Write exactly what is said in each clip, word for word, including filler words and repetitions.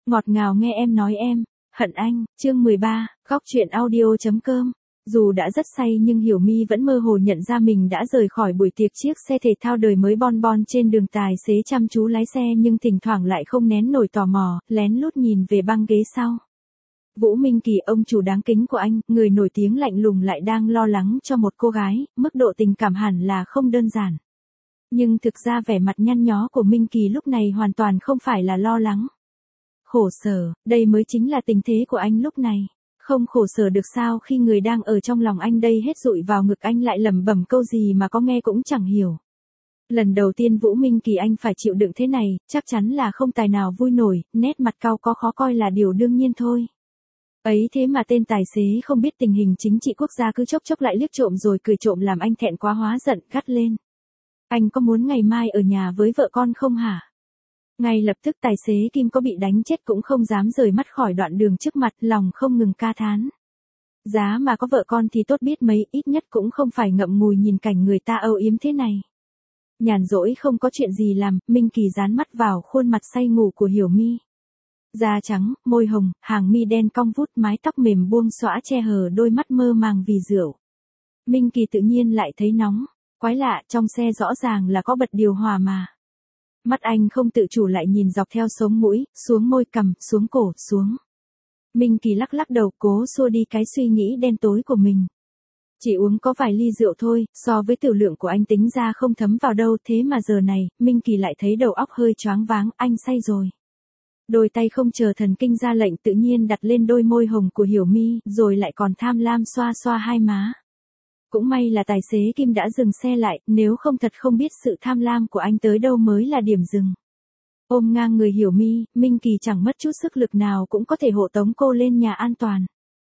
Ngọt ngào nghe em nói em, hận anh, chương mười ba, góc truyện audio.com. Dù đã rất say nhưng Hiểu My vẫn mơ hồ nhận ra mình đã rời khỏi buổi tiệc chiếc xe thể thao đời mới bon bon trên đường. Tài xế chăm chú lái xe nhưng thỉnh thoảng lại không nén nổi tò mò, lén lút nhìn về băng ghế sau. Vũ Minh Kỳ, ông chủ đáng kính của anh, người nổi tiếng lạnh lùng lại đang lo lắng cho một cô gái, mức độ tình cảm hẳn là không đơn giản. Nhưng thực ra vẻ mặt nhăn nhó của Minh Kỳ lúc này hoàn toàn không phải là lo lắng. Khổ sở, đây mới chính là tình thế của anh lúc này. Không khổ sở được sao khi người đang ở trong lòng anh đây hết dụi vào ngực anh lại lẩm bẩm câu gì mà có nghe cũng chẳng hiểu. Lần đầu tiên Vũ Minh Kỳ anh phải chịu đựng thế này, chắc chắn là không tài nào vui nổi, nét mặt cau có khó coi là điều đương nhiên thôi. Ấy thế mà tên tài xế không biết tình hình chính trị quốc gia cứ chốc chốc lại liếc trộm rồi cười trộm làm anh thẹn quá hóa giận, gắt lên. Anh có muốn ngày mai ở nhà với vợ con không hả? Ngay lập tức tài xế Kim có bị đánh chết cũng không dám rời mắt khỏi đoạn đường trước mặt, lòng không ngừng ca thán. Giá mà có vợ con thì tốt biết mấy, ít nhất cũng không phải ngậm ngùi nhìn cảnh người ta âu yếm thế này. Nhàn rỗi không có chuyện gì làm, Minh Kỳ dán mắt vào khuôn mặt say ngủ của Hiểu My. Da trắng, môi hồng, hàng mi đen cong vút, mái tóc mềm buông xõa che hờ đôi mắt mơ màng vì rượu. Minh Kỳ tự nhiên lại thấy nóng. Quái lạ, trong xe rõ ràng là có bật điều hòa mà. Mắt anh không tự chủ lại nhìn dọc theo sống mũi, xuống môi cằm, xuống cổ, xuống. Minh Kỳ lắc lắc đầu cố xua đi cái suy nghĩ đen tối của mình. Chỉ uống có vài ly rượu thôi, so với tiểu lượng của anh tính ra không thấm vào đâu, thế mà giờ này, Minh Kỳ lại thấy đầu óc hơi choáng váng, anh say rồi. Đôi tay không chờ thần kinh ra lệnh tự nhiên đặt lên đôi môi hồng của Hiểu My, rồi lại còn tham lam xoa xoa hai má. Cũng may là tài xế Kim đã dừng xe lại, nếu không thật không biết sự tham lam của anh tới đâu mới là điểm dừng. Ôm ngang người Hiểu My, Minh Kỳ chẳng mất chút sức lực nào cũng có thể hộ tống cô lên nhà an toàn.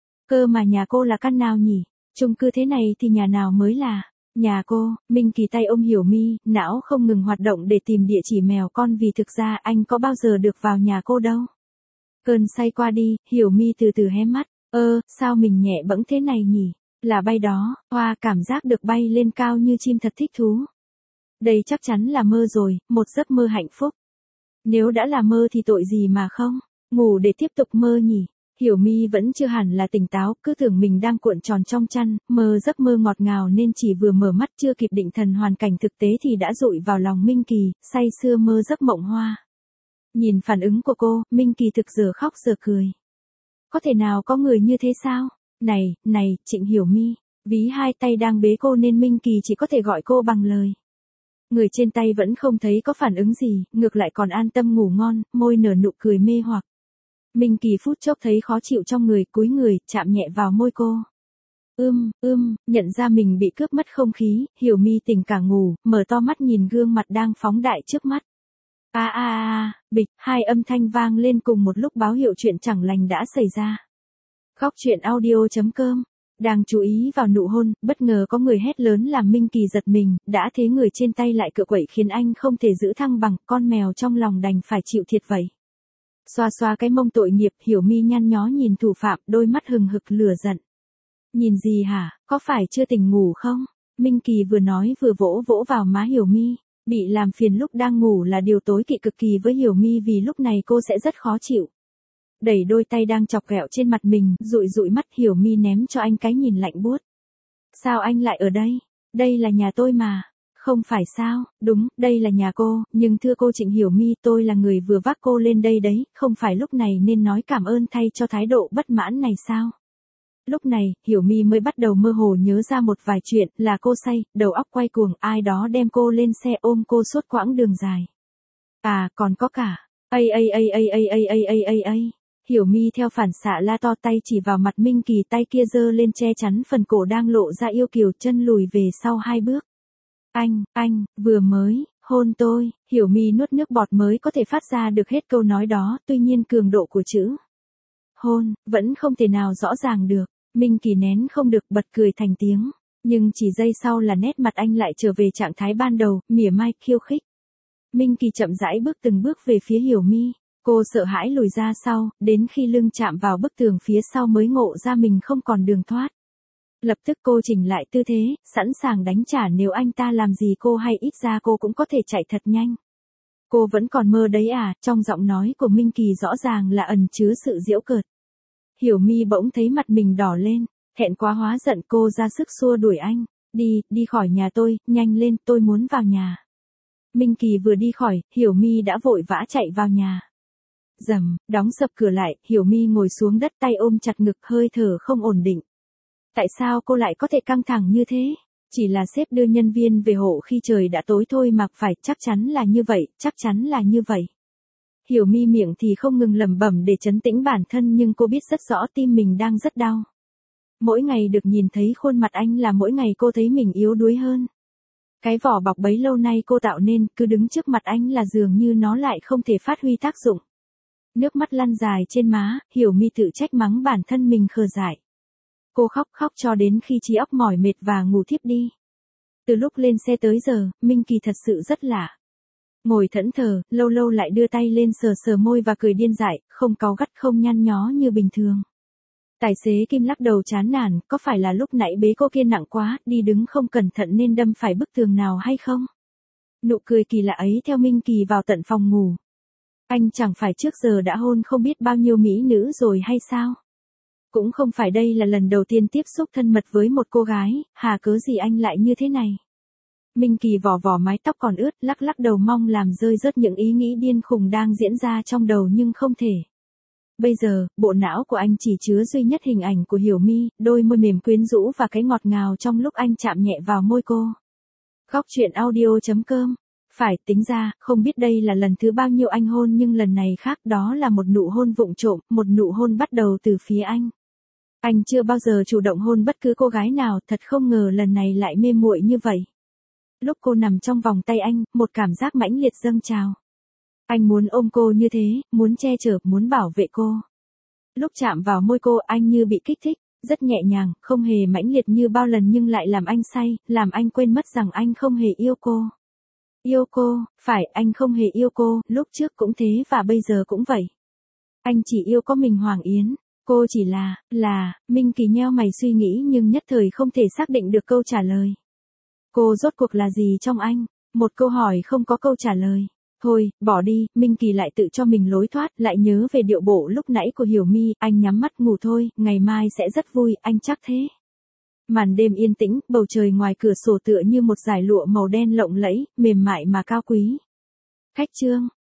Cơ mà nhà cô là căn nào nhỉ? Chung cư thế này thì nhà nào mới là nhà cô? Minh Kỳ tay ôm Hiểu My, não không ngừng hoạt động để tìm địa chỉ mèo con vì thực ra anh có bao giờ được vào nhà cô đâu. Cơn say qua đi, Hiểu My từ từ hé mắt, ơ, sao mình nhẹ bẫng thế này nhỉ? Là bay đó, hoa cảm giác được bay lên cao như chim thật thích thú. Đây chắc chắn là mơ rồi, một giấc mơ hạnh phúc. Nếu đã là mơ thì tội gì mà không, ngủ để tiếp tục mơ nhỉ. Hiểu My vẫn chưa hẳn là tỉnh táo, cứ tưởng mình đang cuộn tròn trong chăn, mơ giấc mơ ngọt ngào nên chỉ vừa mở mắt chưa kịp định thần hoàn cảnh thực tế thì đã dụi vào lòng Minh Kỳ, say sưa mơ giấc mộng hoa. Nhìn phản ứng của cô, Minh Kỳ thực giờ khóc giờ cười. Có thể nào có người như thế sao? Này, này, Trịnh Hiểu My, ví hai tay đang bế cô nên Minh Kỳ chỉ có thể gọi cô bằng lời. Người trên tay vẫn không thấy có phản ứng gì, ngược lại còn an tâm ngủ ngon, môi nở nụ cười mê hoặc. Minh Kỳ phút chốc thấy khó chịu trong người, cúi người, chạm nhẹ vào môi cô. Ưm, ưm, nhận ra mình bị cướp mất không khí, Hiểu My tỉnh cả ngủ, mở to mắt nhìn gương mặt đang phóng đại trước mắt. A a a, bịch, hai âm thanh vang lên cùng một lúc báo hiệu chuyện chẳng lành đã xảy ra. Góc truyện audio.com. Đang chú ý vào nụ hôn, bất ngờ có người hét lớn làm Minh Kỳ giật mình, đã thế người trên tay lại cựa quậy khiến anh không thể giữ thăng bằng, con mèo trong lòng đành phải chịu thiệt vậy. Xoa xoa cái mông tội nghiệp, Hiểu My nhăn nhó nhìn thủ phạm, đôi mắt hừng hực lửa giận. Nhìn gì hả, có phải chưa tỉnh ngủ không? Minh Kỳ vừa nói vừa vỗ vỗ vào má Hiểu My. Bị làm phiền lúc đang ngủ là điều tối kỵ cực kỳ với Hiểu My vì lúc này cô sẽ rất khó chịu. Đẩy đôi tay đang chọc ghẹo trên mặt mình, dụi dụi mắt, Hiểu My ném cho anh cái nhìn lạnh buốt. Sao anh lại ở đây? Đây là nhà tôi mà. Không phải sao, đúng, đây là nhà cô, nhưng thưa cô Trịnh Hiểu My, tôi là người vừa vác cô lên đây đấy, không phải lúc này nên nói cảm ơn thay cho thái độ bất mãn này sao? Lúc này, Hiểu My mới bắt đầu mơ hồ nhớ ra một vài chuyện, là cô say, đầu óc quay cuồng, ai đó đem cô lên xe ôm cô suốt quãng đường dài. À, còn có cả, ây ây ây ây ây ây ây ây ây ây. Hiểu My theo phản xạ la to tay chỉ vào mặt Minh Kỳ, tay kia giơ lên che chắn phần cổ đang lộ ra yêu kiều, chân lùi về sau hai bước. Anh, anh, vừa mới, hôn tôi, Hiểu My nuốt nước bọt mới có thể phát ra được hết câu nói đó, tuy nhiên cường độ của chữ hôn, vẫn không thể nào rõ ràng được. Minh Kỳ nén không được bật cười thành tiếng, nhưng chỉ giây sau là nét mặt anh lại trở về trạng thái ban đầu, mỉa mai, khiêu khích. Minh Kỳ chậm rãi bước từng bước về phía Hiểu My. Cô sợ hãi lùi ra sau, đến khi lưng chạm vào bức tường phía sau mới ngộ ra mình không còn đường thoát. Lập tức cô chỉnh lại tư thế, sẵn sàng đánh trả nếu anh ta làm gì cô hay ít ra cô cũng có thể chạy thật nhanh. Cô vẫn còn mơ đấy à, trong giọng nói của Minh Kỳ rõ ràng là ẩn chứa sự giễu cợt. Hiểu My bỗng thấy mặt mình đỏ lên, thẹn quá hóa giận cô ra sức xua đuổi anh. Đi, đi khỏi nhà tôi, nhanh lên, tôi muốn vào nhà. Minh Kỳ vừa đi khỏi, Hiểu My đã vội vã chạy vào nhà. Rầm, đóng sập cửa lại, Hiểu My ngồi xuống đất tay ôm chặt ngực hơi thở không ổn định. Tại sao cô lại có thể căng thẳng như thế? Chỉ là sếp đưa nhân viên về hộ khi trời đã tối thôi mà phải, chắc chắn là như vậy, chắc chắn là như vậy. Hiểu My miệng thì không ngừng lẩm bẩm để trấn tĩnh bản thân nhưng cô biết rất rõ tim mình đang rất đau. Mỗi ngày được nhìn thấy khuôn mặt anh là mỗi ngày cô thấy mình yếu đuối hơn. Cái vỏ bọc bấy lâu nay cô tạo nên cứ đứng trước mặt anh là dường như nó lại không thể phát huy tác dụng. Nước mắt lăn dài trên má, Hiểu My tự trách mắng bản thân mình khờ dại. Cô khóc khóc cho đến khi trí óc mỏi mệt và ngủ thiếp đi. Từ lúc lên xe tới giờ, Minh Kỳ thật sự rất lạ. Ngồi thẫn thờ, lâu lâu lại đưa tay lên sờ sờ môi và cười điên dại, không cáu gắt không nhăn nhó như bình thường. Tài xế Kim lắc đầu chán nản, có phải là lúc nãy bế cô kia nặng quá, đi đứng không cẩn thận nên đâm phải bức tường nào hay không? Nụ cười kỳ lạ ấy theo Minh Kỳ vào tận phòng ngủ. Anh chẳng phải trước giờ đã hôn không biết bao nhiêu mỹ nữ rồi hay sao? Cũng không phải đây là lần đầu tiên tiếp xúc thân mật với một cô gái, hà cớ gì anh lại như thế này? Minh Kỳ vò vò mái tóc còn ướt, lắc lắc đầu mong làm rơi rớt những ý nghĩ điên khùng đang diễn ra trong đầu nhưng không thể. Bây giờ, bộ não của anh chỉ chứa duy nhất hình ảnh của Hiểu My, đôi môi mềm quyến rũ và cái ngọt ngào trong lúc anh chạm nhẹ vào môi cô. Góc truyện audio chấm com. Phải, tính ra, không biết đây là lần thứ bao nhiêu anh hôn nhưng lần này khác, đó là một nụ hôn vụng trộm, một nụ hôn bắt đầu từ phía anh. Anh chưa bao giờ chủ động hôn bất cứ cô gái nào, thật không ngờ lần này lại mê muội như vậy. Lúc cô nằm trong vòng tay anh, một cảm giác mãnh liệt dâng trào. Anh muốn ôm cô như thế, muốn che chở, muốn bảo vệ cô. Lúc chạm vào môi cô, anh như bị kích thích, rất nhẹ nhàng, không hề mãnh liệt như bao lần nhưng lại làm anh say, làm anh quên mất rằng anh không hề yêu cô. Yêu cô, phải, anh không hề yêu cô, lúc trước cũng thế và bây giờ cũng vậy. Anh chỉ yêu có mình Hoàng Yến, cô chỉ là, là, Minh Kỳ nheo mày suy nghĩ nhưng nhất thời không thể xác định được câu trả lời. Cô rốt cuộc là gì trong anh? Một câu hỏi không có câu trả lời. Thôi, bỏ đi, Minh Kỳ lại tự cho mình lối thoát, lại nhớ về điệu bộ lúc nãy của Hiểu My, anh nhắm mắt ngủ thôi, ngày mai sẽ rất vui, anh chắc thế. Màn đêm yên tĩnh, bầu trời ngoài cửa sổ tựa như một dải lụa màu đen lộng lẫy, mềm mại mà cao quý. Khách trương,